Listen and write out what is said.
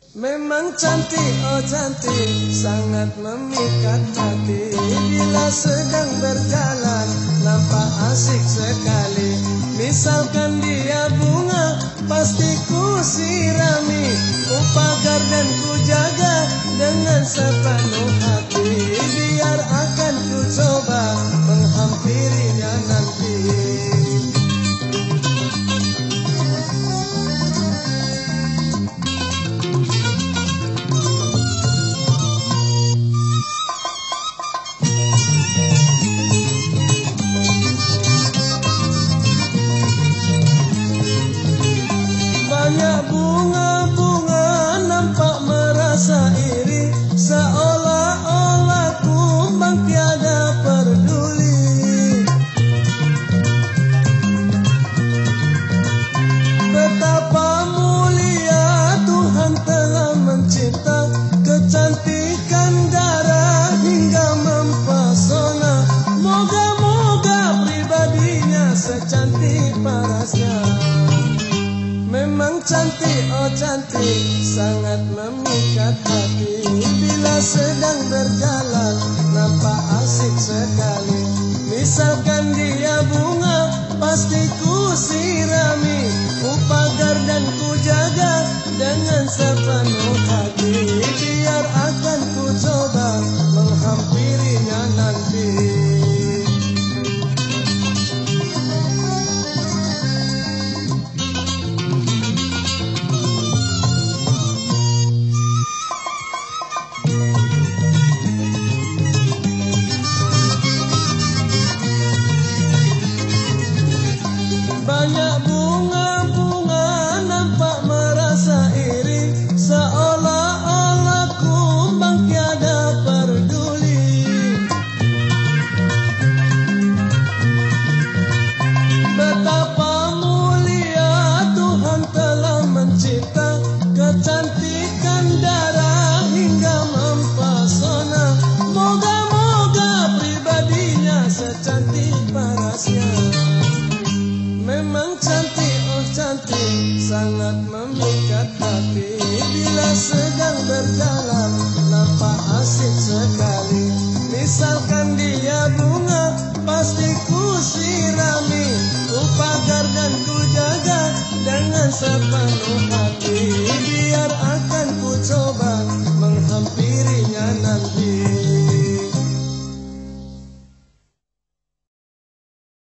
Memang cantik, oh cantik, sangat memikat hati. Bila sedang berjalan, nampak asik sekali. Misalkan dia bunga, pasti ku sirami, ku pagar dan ku jaga dengan sepenuh hati. Biar akan ku coba menghampirinya nanti. Banyak bunga-bunga nampak merasa iri, seolah-olah kumbang tiada peduli. Betapa mulia Tuhan telah mencipta, kecantikan darah hingga mempesona. Moga-moga pribadinya secantik parasnya. Memang cantik, oh cantik, sangat memikat hati. Bila sedang berjalan, nampak asik sekali. Misalkan dia bunga, pasti ku sirami, ku pagar dan ku jaga dengan sepenuh hati. Biar akan ku coba menghampirinya nanti. Banyak bunga-bunga nampak merasa iri, seolah-olah kumbang tiada peduli. Betapa mulia Tuhan telah mencipta, kecantikan darah hingga mempesona. Moga-moga pribadinya secantik parasnya. Memang cantik, oh cantik, sangat memikat hati. Bila sedang berjalan, nampak asik sekali. Misalkan dia